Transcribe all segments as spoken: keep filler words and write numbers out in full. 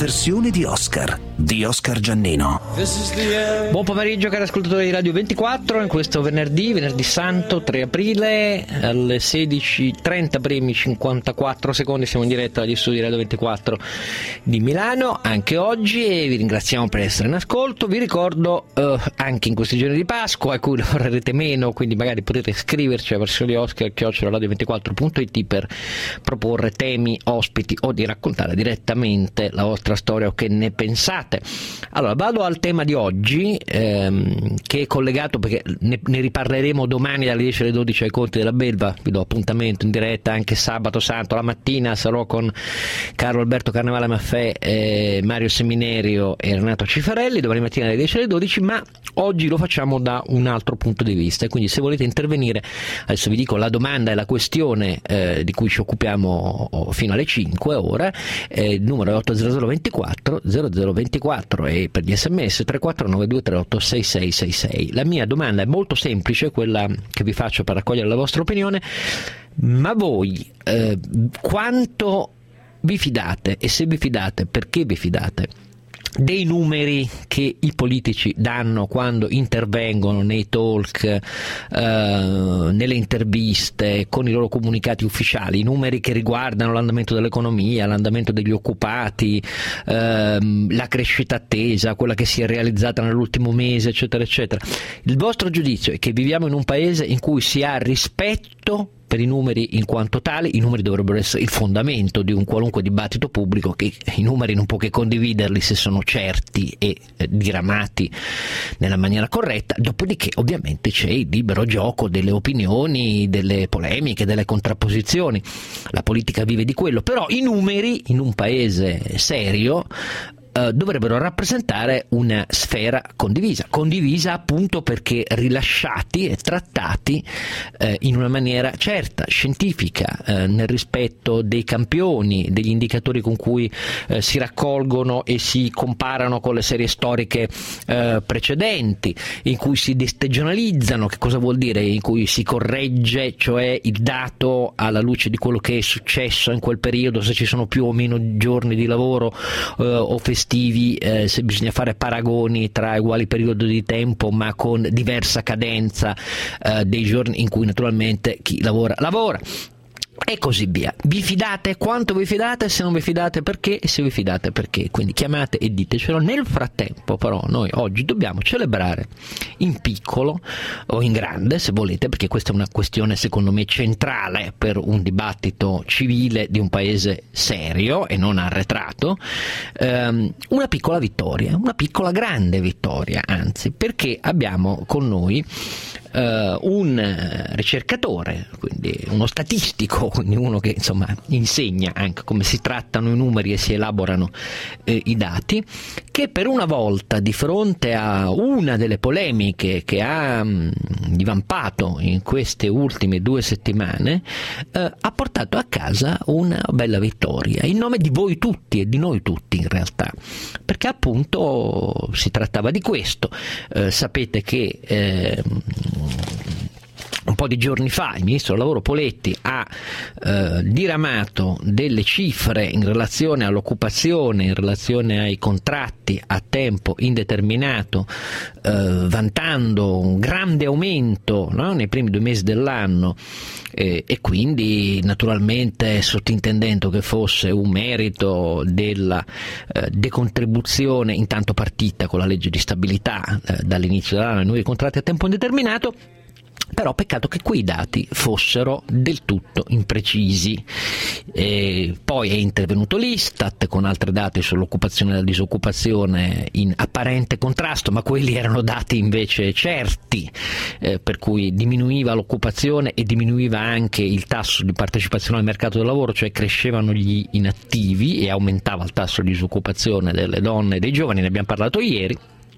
versione di Oscar, di Oscar Giannino. Buon pomeriggio cari ascoltatori di Radio ventiquattro, in questo venerdì, venerdì santo, tre aprile, alle sedici e trenta primi cinquantaquattro secondi siamo in diretta dagli studi di Radio ventiquattro di Milano, anche oggi, e vi ringraziamo per essere in ascolto. Vi ricordo eh, anche in questi giorni di Pasqua, a cui lavorerete meno, quindi magari potete scriverci a versione di Oscar chiocciola radio ventiquattro punto it per proporre temi, ospiti o di raccontare direttamente la vostra storia o che ne pensate. Allora vado al tema di oggi, ehm, che è collegato, perché ne, ne riparleremo domani dalle dieci alle dodici ai Conti della Belva. Vi do appuntamento in diretta anche sabato santo la mattina, sarò con Carlo Alberto Carnevale Maffè, eh, Mario Seminerio e Renato Cifarelli domani mattina dalle dieci alle dodici, ma oggi lo facciamo da un altro punto di vista, e quindi se volete intervenire, adesso vi dico la domanda e la questione eh, di cui ci occupiamo fino alle cinque ora. Eh, il numero è otto zero zero ventiquattro zero zero ventiquattro e per gli sms tre quattro nove due tre otto sei sei sei sei. La mia domanda è molto semplice, quella che vi faccio per raccogliere la vostra opinione: ma voi eh, quanto vi fidate, e se vi fidate perché vi fidate, dei numeri che i politici danno quando intervengono nei talk, eh, nelle interviste, con i loro comunicati ufficiali, i numeri che riguardano l'andamento dell'economia, l'andamento degli occupati, ehm, la crescita attesa, quella che si è realizzata nell'ultimo mese, eccetera eccetera. Il vostro giudizio è che viviamo in un paese in cui si ha rispetto per i numeri in quanto tali? I numeri dovrebbero essere il fondamento di un qualunque dibattito pubblico, che i numeri non può che condividerli se sono certi e eh, diramati nella maniera corretta. Dopodiché ovviamente c'è il libero gioco delle opinioni, delle polemiche, delle contrapposizioni. La politica vive di quello, però i numeri in un paese serio Uh, dovrebbero rappresentare una sfera condivisa, condivisa appunto perché rilasciati e trattati uh, in una maniera certa, scientifica, uh, nel rispetto dei campioni, degli indicatori con cui uh, si raccolgono e si comparano con le serie storiche uh, precedenti, in cui si destagionalizzano. Che cosa vuol dire? In cui si corregge, cioè il dato alla luce di quello che è successo in quel periodo, se ci sono più o meno giorni di lavoro uh, o festivi, Eh, se bisogna fare paragoni tra uguali periodi di tempo ma con diversa cadenza eh, dei giorni in cui naturalmente chi lavora lavora e così via. Vi fidate? Quanto vi fidate? Se non vi fidate perché? E se vi fidate perché? Quindi chiamate e ditecelo. Nel frattempo però noi oggi dobbiamo celebrare in piccolo o in grande, se volete, perché questa è una questione secondo me centrale per un dibattito civile di un paese serio e non arretrato, ehm, una piccola vittoria, una piccola grande vittoria anzi, perché abbiamo con noi Uh, un ricercatore, quindi uno statistico, quindi uno che insomma insegna anche come si trattano i numeri e si elaborano eh, i dati, che per una volta, di fronte a una delle polemiche che ha mh, divampato in queste ultime due settimane, eh, ha portato a casa una bella vittoria in nome di voi tutti e di noi tutti in realtà, perché appunto si trattava di questo. Eh, sapete che eh, un po' di giorni fa il ministro del lavoro Poletti ha eh, diramato delle cifre in relazione all'occupazione, in relazione ai contratti a tempo indeterminato, eh, vantando un grande aumento, no, nei primi due mesi dell'anno, eh, e quindi naturalmente sottintendendo che fosse un merito della eh, decontribuzione intanto partita con la legge di stabilità eh, dall'inizio dell'anno ai nuovi contratti a tempo indeterminato. Però peccato che quei dati fossero del tutto imprecisi. E poi è intervenuto l'Istat con altri dati sull'occupazione e la disoccupazione in apparente contrasto, ma quelli erano dati invece certi, eh, per cui diminuiva l'occupazione e diminuiva anche il tasso di partecipazione al mercato del lavoro, cioè crescevano gli inattivi e aumentava il tasso di disoccupazione delle donne e dei giovani, ne abbiamo parlato ieri.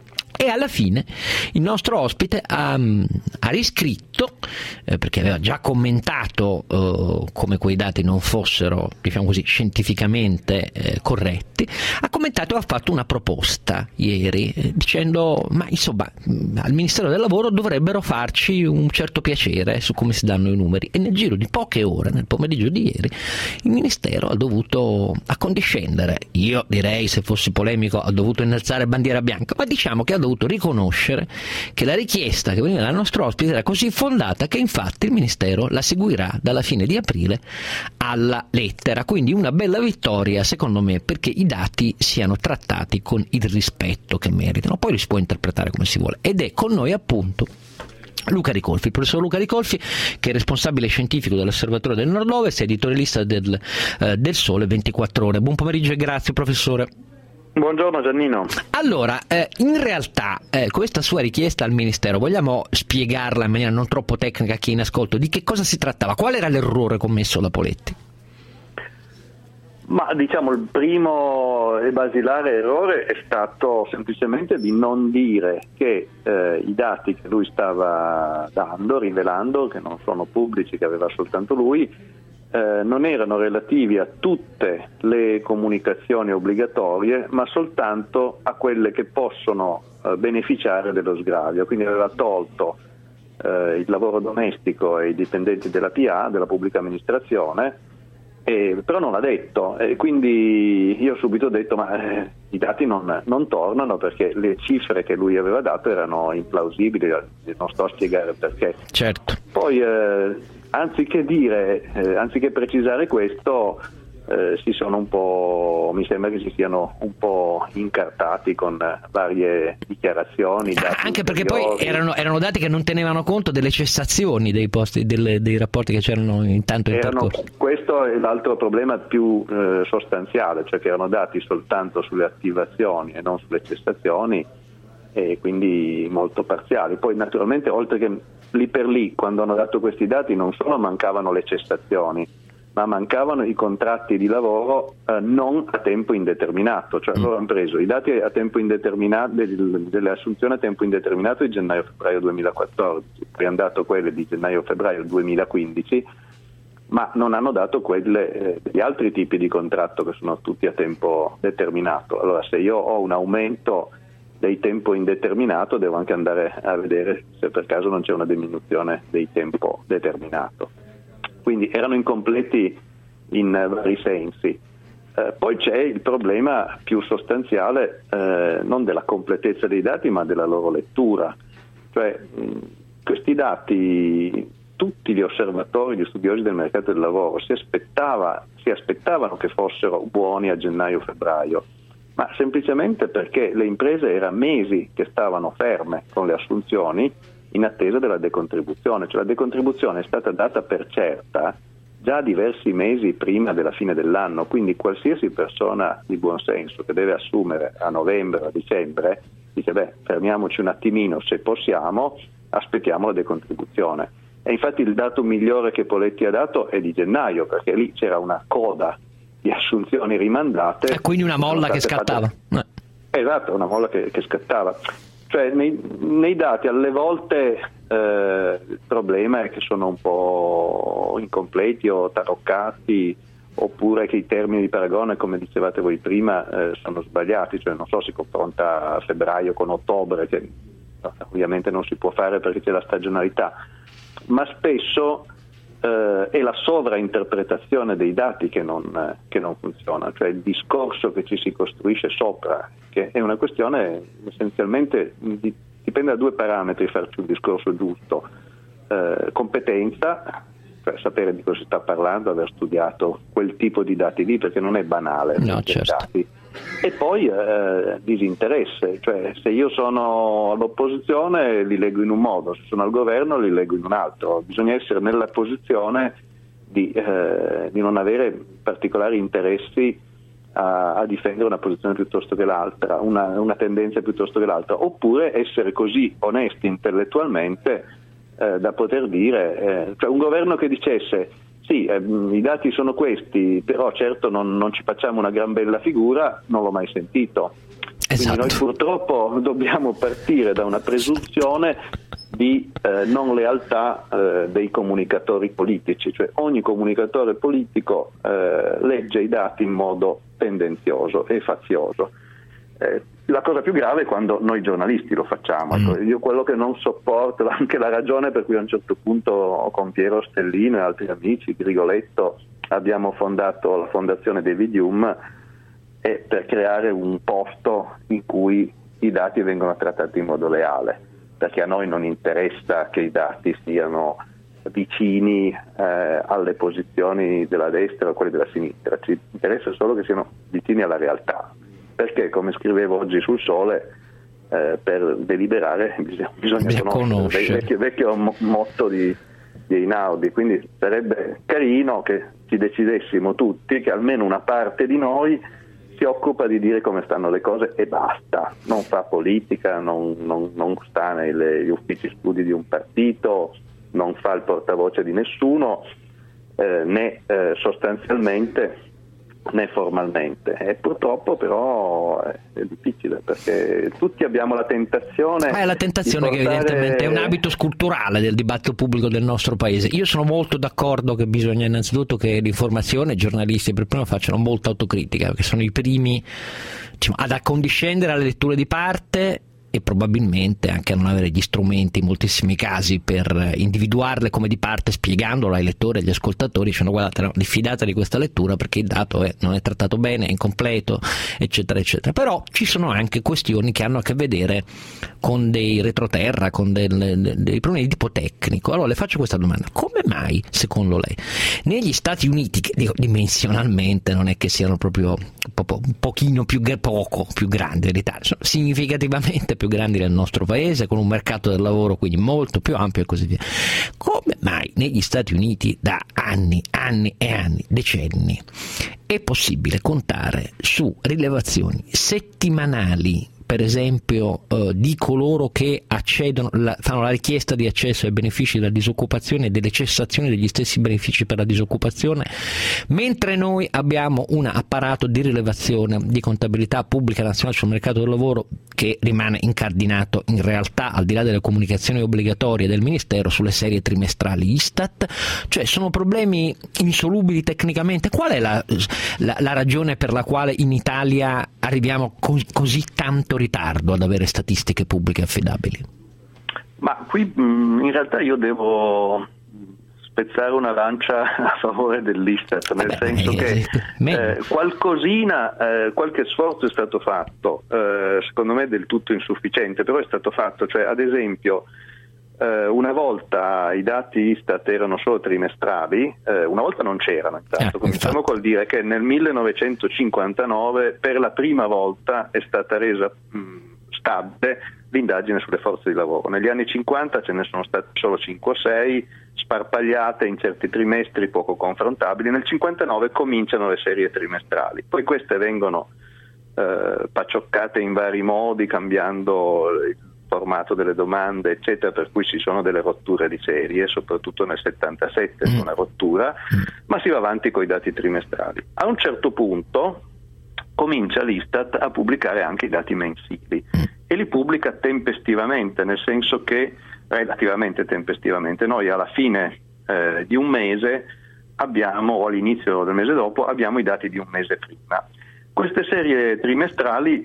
e alla fine il nostro ospite ha, ha riscritto, eh, perché aveva già commentato eh, come quei dati non fossero, diciamo così, scientificamente eh, corretti, ha commentato e ha fatto una proposta ieri eh, dicendo ma insomma al Ministero del Lavoro dovrebbero farci un certo piacere su come si danno i numeri, e nel giro di poche ore, nel pomeriggio di ieri, il Ministero ha dovuto accondiscendere, io direi, se fossi polemico, ha dovuto innalzare bandiera bianca, ma diciamo che ha dovuto riconoscere che la richiesta che veniva dal nostro ospite era così fondata che infatti il Ministero la seguirà dalla fine di aprile alla lettera. Quindi una bella vittoria secondo me, perché i dati siano trattati con il rispetto che meritano, poi li si può interpretare come si vuole. Ed è con noi appunto Luca Ricolfi, il professor Luca Ricolfi, che è responsabile scientifico dell'Osservatorio del Nord-Ovest, editorialista del, eh, del Sole ventiquattro Ore. Buon pomeriggio e grazie professore. Buongiorno Giannino. Allora, eh, in realtà eh, questa sua richiesta al Ministero, vogliamo spiegarla in maniera non troppo tecnica a chi è in ascolto? Di che cosa si trattava? Qual era l'errore commesso da Poletti? Ma diciamo il primo e basilare errore è stato semplicemente di non dire che eh, i dati che lui stava dando, rivelando, che non sono pubblici, che aveva soltanto lui, eh, non erano relativi a tutte le comunicazioni obbligatorie, ma soltanto a quelle che possono eh, beneficiare dello sgravio. Quindi aveva tolto eh, il lavoro domestico e i dipendenti della P A, della pubblica amministrazione, Eh, però non l'ha detto, e quindi io ho subito detto ma eh, i dati non, non tornano, perché le cifre che lui aveva dato erano implausibili, non sto a spiegare perché. Certo. Poi eh, anziché dire, eh, anziché precisare questo, eh, si sono un po', mi sembra che si siano un po' incartati con varie dichiarazioni. Dati Anche perché ulteriori. poi erano, erano dati che non tenevano conto delle cessazioni dei posti, delle, dei rapporti che c'erano intanto in erano, percorso. Questo è l'altro problema più eh, sostanziale, cioè che erano dati soltanto sulle attivazioni e non sulle cessazioni, e quindi molto parziali. Poi naturalmente, oltre che lì per lì, quando hanno dato questi dati, non solo mancavano le cessazioni, ma mancavano i contratti di lavoro eh, non a tempo indeterminato, cioè loro hanno preso i dati a tempo indeterminato delle assunzioni a tempo indeterminato di gennaio-febbraio duemilaquattordici, poi hanno dato quelle di gennaio-febbraio duemilaquindici, ma non hanno dato quelle eh, degli altri tipi di contratto che sono tutti a tempo determinato. Allora, se io ho un aumento dei tempo indeterminato, devo anche andare a vedere se per caso non c'è una diminuzione dei tempo determinato. Quindi erano incompleti in vari sensi. Eh, poi c'è il problema più sostanziale eh, non della completezza dei dati, ma della loro lettura. Cioè mh, questi dati, tutti gli osservatori, gli studiosi del mercato del lavoro si aspettava, si aspettavano che fossero buoni a gennaio-febbraio, ma semplicemente perché le imprese erano mesi che stavano ferme con le assunzioni in attesa della decontribuzione. Cioè la decontribuzione è stata data per certa già diversi mesi prima della fine dell'anno, quindi qualsiasi persona di buon senso che deve assumere a novembre o a dicembre dice beh, fermiamoci un attimino se possiamo, aspettiamo la decontribuzione. E infatti il dato migliore che Poletti ha dato è di gennaio, perché lì c'era una coda di assunzioni rimandate. E quindi una molla che scattava. Fatte... Esatto, una molla che, che scattava. Cioè nei, nei dati alle volte eh, il problema è che sono un po' incompleti o taroccati, oppure che i termini di paragone, come dicevate voi prima, eh, sono sbagliati. Cioè non so, si confronta febbraio con ottobre, che no, ovviamente non si può fare perché c'è la stagionalità, ma spesso eh, è la sovrainterpretazione dei dati che non, eh, che non funziona, cioè il discorso che ci si costruisce sopra, che è una questione essenzialmente di, dipende da due parametri farci un discorso giusto: eh, competenza, cioè sapere di cosa si sta parlando, aver studiato quel tipo di dati lì, perché non è banale, no, certo. dati. E poi eh, disinteresse, cioè se io sono all'opposizione li leggo in un modo, se sono al governo li leggo in un altro. Bisogna essere nella posizione di, eh, di non avere particolari interessi a, a difendere una posizione piuttosto che l'altra, una, una tendenza piuttosto che l'altra, oppure essere così onesti intellettualmente eh, da poter dire, eh, cioè un governo che dicesse sì, eh, i dati sono questi, però certo non, non ci facciamo una gran bella figura, non l'ho mai sentito. Esatto. Quindi noi purtroppo dobbiamo partire da una presunzione di eh, non lealtà eh, dei comunicatori politici, cioè ogni comunicatore politico eh, legge i dati in modo tendenzioso e fazioso. Eh, la cosa più grave è quando noi giornalisti lo facciamo. Mm. Io quello che non sopporto, anche la ragione per cui a un certo punto con Piero Stellino e altri amici, Grigoletto, abbiamo fondato la fondazione Devidium, è per creare un posto in cui i dati vengono trattati in modo leale, perché a noi non interessa che i dati siano vicini eh, alle posizioni della destra o quelle della sinistra, ci interessa solo che siano vicini alla realtà, perché come scrivevo oggi sul Sole, eh, per deliberare bisogna, bisogna conoscere il vecchio, vecchio motto di, di Einaudi, quindi sarebbe carino che ci decidessimo tutti che almeno una parte di noi si occupa di dire come stanno le cose e basta, non fa politica, non, non, non sta negli uffici studi di un partito, non fa il portavoce di nessuno, eh, né eh, sostanzialmente né formalmente, e purtroppo però è, è difficile, perché tutti abbiamo la tentazione eh, la tentazione di portare... che evidentemente è un abito culturale del dibattito pubblico del nostro paese. Io sono molto d'accordo che bisogna innanzitutto che l'informazione, i giornalisti per primo facciano molta autocritica, perché sono i primi, diciamo, ad accondiscendere alle letture di parte e probabilmente anche a non avere gli strumenti in moltissimi casi per individuarle come di parte, spiegandolo ai lettori e agli ascoltatori, dicendo guardate, no, diffidate di questa lettura perché il dato è, non è trattato bene, è incompleto, eccetera eccetera. Però ci sono anche questioni che hanno a che vedere con dei retroterra, con del, dei problemi di tipo tecnico. Allora le faccio questa domanda: come mai secondo lei negli Stati Uniti, che dico, dimensionalmente non è che siano proprio un pochino più poco più grandi dell'Italia, sono significativamente più grandi del nostro paese, con un mercato del lavoro quindi molto più ampio e così via, come mai negli Stati Uniti da anni, anni e anni, decenni, è possibile contare su rilevazioni settimanali, per esempio eh, di coloro che accedono, la, fanno la richiesta di accesso ai benefici della disoccupazione e delle cessazioni degli stessi benefici per la disoccupazione, mentre noi abbiamo un apparato di rilevazione di contabilità pubblica nazionale sul mercato del lavoro che rimane incardinato in realtà, al di là delle comunicazioni obbligatorie del Ministero, sulle serie trimestrali Istat. Cioè sono problemi insolubili tecnicamente. Qual è la, la, la ragione per la quale in Italia arriviamo co- così tanto ritardo ad avere statistiche pubbliche affidabili? Ma qui mh, in realtà io devo spezzare una lancia a favore dell'Istat, nel Vabbè, senso eh, che eh, qualcosina, eh, qualche sforzo è stato fatto, eh, secondo me del tutto insufficiente, però è stato fatto. Cioè, ad esempio, eh, una volta i dati Istat erano solo trimestrali, eh, una volta non c'erano, intanto. Eh, cominciamo col dire che nel millenovecentocinquantanove per la prima volta è stata resa mh, stabile l'indagine sulle forze di lavoro. Negli anni cinquanta ce ne sono state solo cinque o sei, sparpagliate in certi trimestri poco confrontabili. Nel cinquantanove cominciano le serie trimestrali, poi queste vengono eh, paccioccate in vari modi, cambiando il formato delle domande, eccetera, per cui ci sono delle rotture di serie, soprattutto nel settantasette c'è una rottura, ma si va avanti con i dati trimestrali. A un certo punto comincia l'Istat a pubblicare anche i dati mensili e li pubblica tempestivamente, nel senso che relativamente tempestivamente. Noi alla fine eh, di un mese abbiamo, o all'inizio del mese dopo, abbiamo i dati di un mese prima. Queste serie trimestrali,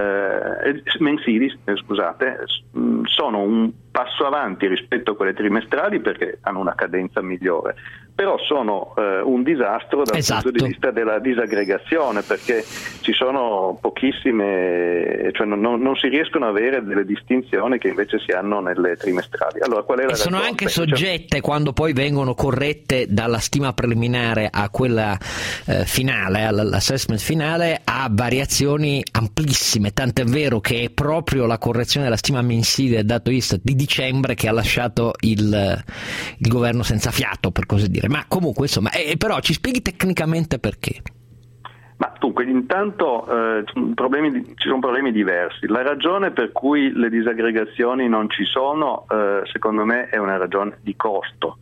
eh, mensili, eh, scusate, sono un passo avanti rispetto a quelle trimestrali perché hanno una cadenza migliore, però sono eh, un disastro dal esatto. punto di vista della disaggregazione, perché ci sono pochissime, cioè non, non si riescono ad avere delle distinzioni che invece si hanno nelle trimestrali. Allora, qual è la e sono ragione? anche Beh, soggette, cioè... quando poi vengono corrette dalla stima preliminare a quella eh, finale, all'assessment finale, a variazioni amplissime, tant'è vero che è proprio la correzione della stima mensile del dato Istat di dicembre che ha lasciato il, il governo senza fiato, per così dire. Ma comunque, insomma, eh, però ci spieghi tecnicamente perché? Ma dunque, intanto eh, problemi di, ci sono problemi diversi. La ragione per cui le disaggregazioni non ci sono, eh, secondo me, è una ragione di costo.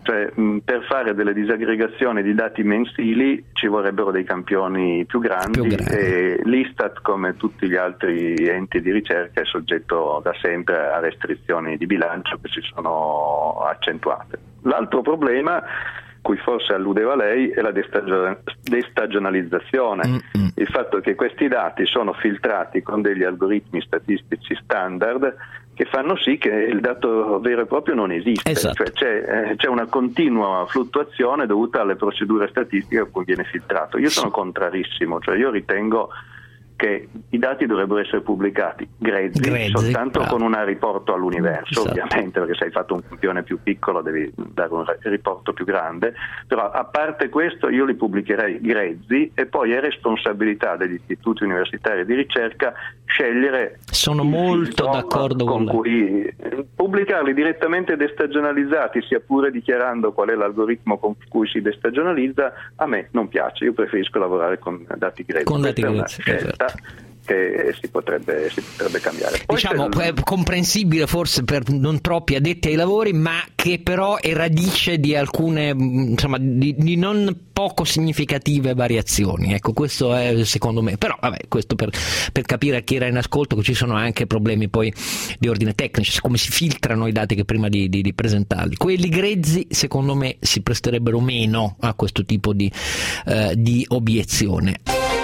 Cioè, mh, per fare delle disaggregazioni di dati mensili ci vorrebbero dei campioni più grandi, più grandi. E l'Istat, come tutti gli altri enti di ricerca, è soggetto da sempre a restrizioni di bilancio che si sono accentuate. L'altro problema, cui forse alludeva lei, è la destagio- destagionalizzazione, mm-hmm. il fatto che questi dati sono filtrati con degli algoritmi statistici standard che fanno sì che il dato vero e proprio non esiste, esatto. Cioè c'è, eh, c'è una continua fluttuazione dovuta alle procedure statistiche a cui viene filtrato. Io sono contrarissimo, cioè io ritengo che i dati dovrebbero essere pubblicati grezzi, grezzi soltanto bravo. Con un riporto all'universo, esatto. Ovviamente, perché se hai fatto un campione più piccolo devi dare un riporto più grande, però a parte questo io li pubblicherei grezzi e poi è responsabilità degli istituti universitari di ricerca scegliere. Sono molto d'accordo con, con cui pubblicarli direttamente destagionalizzati, sia pure dichiarando qual è l'algoritmo con cui si destagionalizza, a me non piace, io preferisco lavorare con dati grezzi. Con dati grezzi, esatto. Che si potrebbe, si potrebbe cambiare. Poi diciamo è comprensibile forse per non troppi addetti ai lavori, ma che però è radice di alcune, insomma, di, di non poco significative variazioni. Ecco, questo è secondo me. Però vabbè, questo per, per capire a chi era in ascolto che ci sono anche problemi poi di ordine tecnico, come si filtrano i dati che prima di, di, di presentarli. Quelli grezzi secondo me si presterebbero meno a questo tipo di, eh, di obiezione.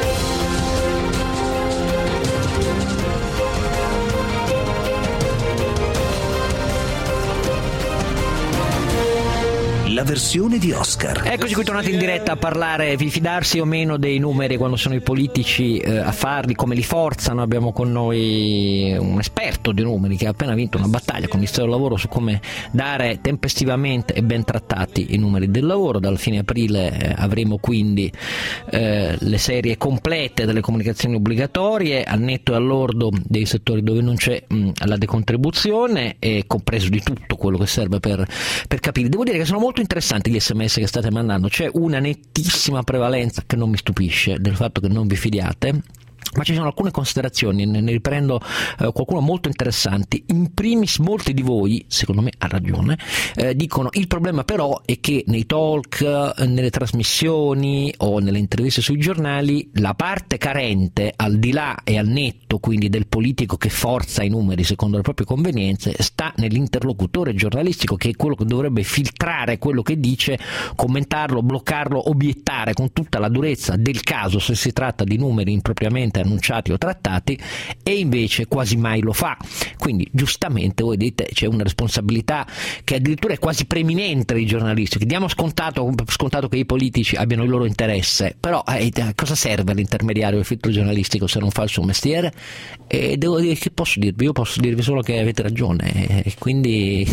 La versione di Oscar. Eccoci qui tornati in diretta a parlare di fidarsi o meno dei numeri quando sono i politici eh, a farli, come li forzano. Abbiamo con noi un esperto di numeri che ha appena vinto una battaglia con il Ministero del Lavoro su come dare tempestivamente e ben trattati i numeri del lavoro. Dal fine aprile eh, avremo quindi eh, le serie complete delle comunicazioni obbligatorie al netto e all'ordo dei settori dove non c'è mh, la decontribuzione, e compreso di tutto quello che serve per, per capire. Devo dire che sono molto interessanti gli sms che state mandando, c'è una nettissima prevalenza che non mi stupisce del fatto che non vi fidiate, ma ci sono alcune considerazioni, ne riprendo eh, qualcuno molto interessanti. In primis, molti di voi, secondo me ha ragione, eh, dicono il problema però è che nei talk, nelle trasmissioni o nelle interviste sui giornali la parte carente, al di là e al netto quindi del politico che forza i numeri secondo le proprie convenienze, sta nell'interlocutore giornalistico, che è quello che dovrebbe filtrare quello che dice, commentarlo, bloccarlo, obiettare con tutta la durezza del caso se si tratta di numeri impropriamente annunciati o trattati, e invece quasi mai lo fa. Quindi giustamente voi dite c'è una responsabilità che addirittura è quasi preminente dei giornalisti, che diamo scontato, scontato che i politici abbiano il loro interesse, però eh, cosa serve l'intermediario del filtro giornalistico se non fa il suo mestiere? E devo dire, che posso dirvi? Io posso dirvi solo che avete ragione, e quindi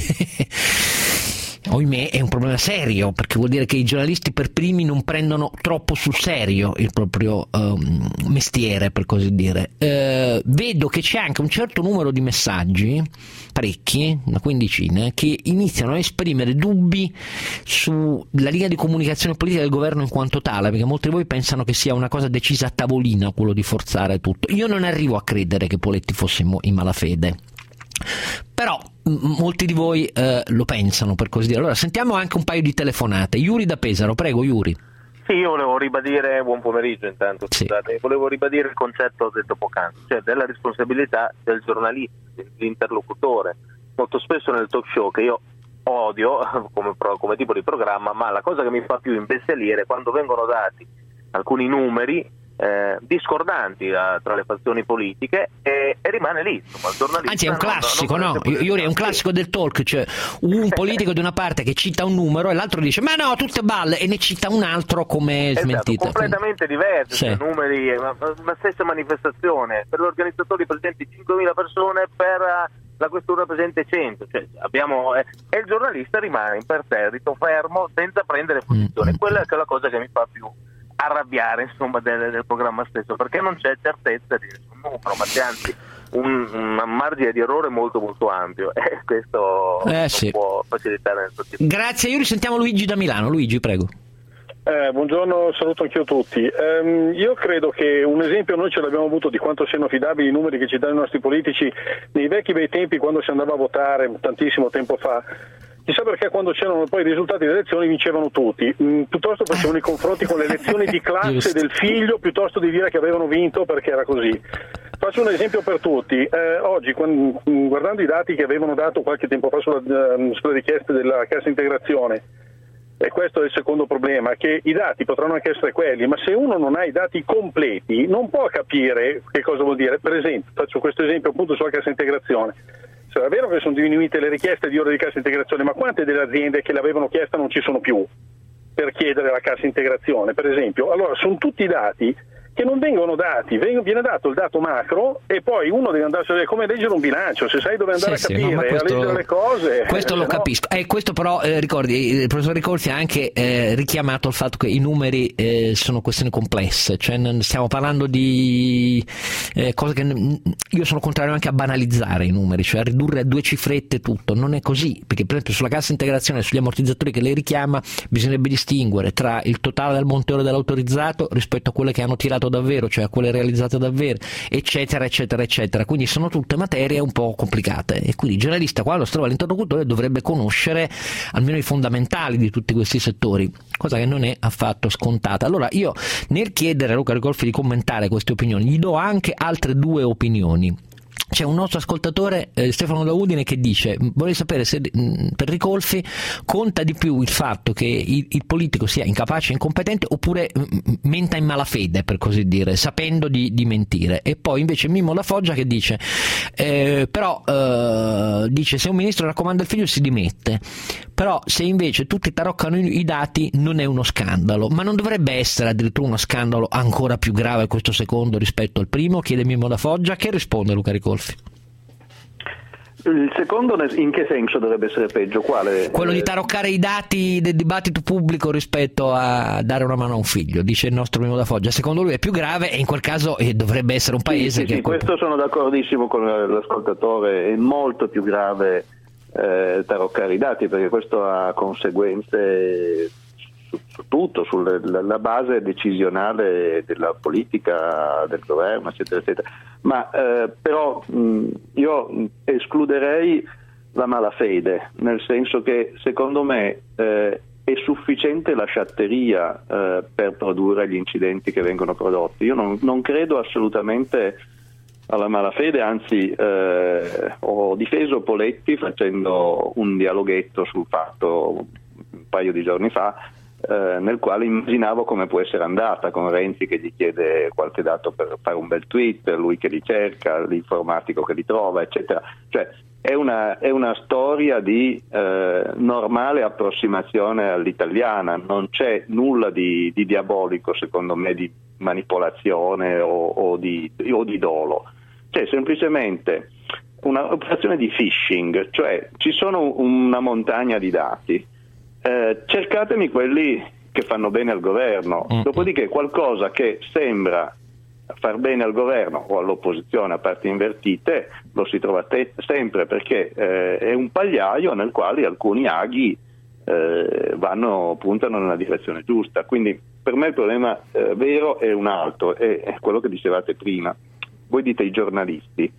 ohimè è un problema serio, perché vuol dire che i giornalisti per primi non prendono troppo sul serio il proprio um, mestiere, per così dire. Uh, vedo che c'è anche un certo numero di messaggi, parecchi, una quindicina, che iniziano a esprimere dubbi sulla linea di comunicazione politica del governo in quanto tale, perché molti di voi pensano che sia una cosa decisa a tavolino quello di forzare tutto. Io non arrivo a credere che Poletti fosse in malafede, però m- molti di voi eh, lo pensano, per così dire. Allora sentiamo anche un paio di telefonate. Yuri da Pesaro, prego Yuri. Sì, io volevo ribadire, buon pomeriggio intanto, scusate, sì. volevo ribadire il concetto detto poc'anzi, cioè della responsabilità del giornalista, dell'interlocutore. Molto spesso nel talk show, che io odio come, come tipo di programma, ma la cosa che mi fa più imbestialire è quando vengono dati alcuni numeri Eh, discordanti eh, tra le fazioni politiche, e, e rimane lì, insomma, il giornalista. Anzi è un classico, non, non no? Iuri, è un classico del talk, cioè un politico di una parte che cita un numero e l'altro dice ma no, tutte balle, e ne cita un altro come esatto, smentita. Completamente diversi, sì. Cioè, numeri, una, una stessa manifestazione, per gli organizzatori presenti cinquemila persone, per la questura presente cento, cioè abbiamo eh, e il giornalista rimane imperterrito, fermo, senza prendere posizione. Mm-hmm. Quella è la cosa che mi fa più arrabbiare, insomma, del, del programma stesso, perché non c'è certezza di nessun numero, ma c'è anzi un, un margine di errore molto molto ampio, e questo eh, non sì. può facilitare nel suo tipo. Grazie, io risentiamo Luigi da Milano. Luigi, prego. Eh, buongiorno, saluto anch'io tutti. Eh, io credo che un esempio noi ce l'abbiamo avuto di quanto siano affidabili i numeri che ci danno i nostri politici nei vecchi bei tempi, quando si andava a votare tantissimo tempo fa. chissà perché quando c'erano poi i risultati delle elezioni vincevano tutti, mm, piuttosto facevano i confronti con le elezioni di classe del figlio piuttosto di dire che avevano vinto perché era così. Faccio un esempio per tutti, eh, oggi quando, guardando i dati che avevano dato qualche tempo fa sulla, sulle richieste della cassa integrazione, e questo è il secondo problema, che i dati potranno anche essere quelli, ma se uno non ha i dati completi non può capire che cosa vuol dire. Per esempio, faccio questo esempio appunto sulla cassa integrazione. Se è vero che sono diminuite le richieste di ore di cassa integrazione, ma quante delle aziende che l'avevano chiesta non ci sono più per chiedere la cassa integrazione, per esempio? Allora, sono tutti dati che non vengono dati, viene dato il dato macro e poi uno deve andare a vedere come leggere un bilancio, se sai dove andare sì, a capire, sì, no, questo, a leggere le cose. Questo eh, lo no? capisco. Eh, questo però, eh, ricordi, il professor Ricolfi ha anche eh, richiamato il fatto che i numeri eh, sono questioni complesse, cioè stiamo parlando di eh, cose che io sono contrario anche a banalizzare i numeri, cioè a ridurre a due cifrette tutto, non è così, perché per esempio sulla cassa integrazione e sugli ammortizzatori che lei richiama bisognerebbe distinguere tra il totale del monte ore dell'autorizzato rispetto a quelle che hanno tirato davvero, cioè a quelle realizzate davvero, eccetera eccetera eccetera. Quindi sono tutte materie un po' complicate e quindi il giornalista, quando si trova l'interlocutore, dovrebbe conoscere almeno i fondamentali di tutti questi settori, cosa che non è affatto scontata. Allora io, nel chiedere a Luca Ricolfi di commentare queste opinioni, gli do anche altre due opinioni. C'è un nostro ascoltatore, eh, Stefano da Udine, che dice: vorrei sapere se mh, per Ricolfi conta di più il fatto che il, il politico sia incapace, incompetente, oppure mh, menta in malafede, per così dire, sapendo di, di mentire. E poi invece Mimmo La Foggia che dice eh, però eh, dice se un ministro raccomanda il figlio si dimette, però se invece tutti taroccano i, i dati non è uno scandalo, ma non dovrebbe essere addirittura uno scandalo ancora più grave questo secondo rispetto al primo? Chiede Mimmo La Foggia. Che risponde Luca Ricolfi? Il secondo in che senso dovrebbe essere peggio? Quale? Quello di taroccare i dati del dibattito pubblico rispetto a dare una mano a un figlio, dice il nostro Mimmo Da Foggia. Secondo lui è più grave e in quel caso eh, dovrebbe essere un paese sì, che... Sì, colpa... questo sono d'accordissimo con l'ascoltatore, è molto più grave eh, taroccare i dati, perché questo ha conseguenze su, su tutto, sulla base decisionale della politica, del governo, eccetera, eccetera. Ma eh, però mh, io escluderei la malafede, nel senso che secondo me eh, è sufficiente la sciatteria eh, per produrre gli incidenti che vengono prodotti. Io non, non credo assolutamente alla malafede, anzi eh, ho difeso Poletti facendo un dialoghetto sul fatto un paio di giorni fa, Eh, nel quale immaginavo come può essere andata, con Renzi che gli chiede qualche dato per fare un bel tweet, lui che li cerca, l'informatico che li trova, eccetera. Cioè è una, è una storia di eh, normale approssimazione all'italiana, non c'è nulla di, di diabolico, secondo me, di manipolazione o, o, di, o di dolo. C'è semplicemente un'operazione di phishing, cioè ci sono una montagna di dati. Eh, cercatemi quelli che fanno bene al governo, mm. dopodiché qualcosa che sembra far bene al governo o all'opposizione a parti invertite lo si trova te- sempre perché eh, è un pagliaio nel quale alcuni aghi eh, vanno, puntano nella direzione giusta. Quindi per me il problema eh, vero è un altro, è, è quello che dicevate prima. Voi dite i giornalisti,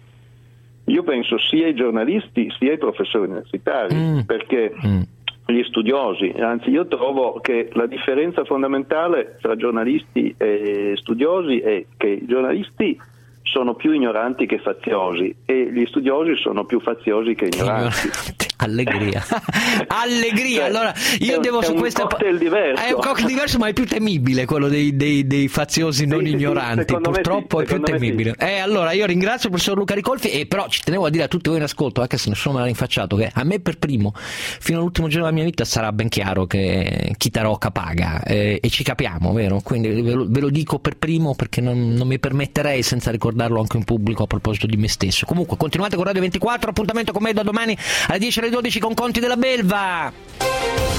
io penso sia i giornalisti sia i professori universitari, mm. perché mm. gli studiosi, anzi io trovo che la differenza fondamentale tra giornalisti e studiosi è che i giornalisti sono più ignoranti che faziosi e gli studiosi sono più faziosi che ignoranti. Allegria. Allegria. Cioè, allora io è devo un, su è questa un cocktail diverso. È un cocktail diverso, ma è più temibile quello dei, dei, dei faziosi non sì, ignoranti. Sì, purtroppo sì, è più temibile. Sì. Eh, allora io ringrazio il professor Luca Ricolfi e però ci tenevo a dire a tutti voi in ascolto, anche se nessuno me l'ha rinfacciato, che a me per primo fino all'ultimo giorno della mia vita sarà ben chiaro che chi tarocca paga eh, e ci capiamo, vero? Quindi ve lo, ve lo dico per primo perché non, non mi permetterei senza ricordarlo anche in pubblico a proposito di me stesso. Comunque continuate con Radio ventiquattro, appuntamento con me da domani alle dieci alle dodici con Conti della Belva.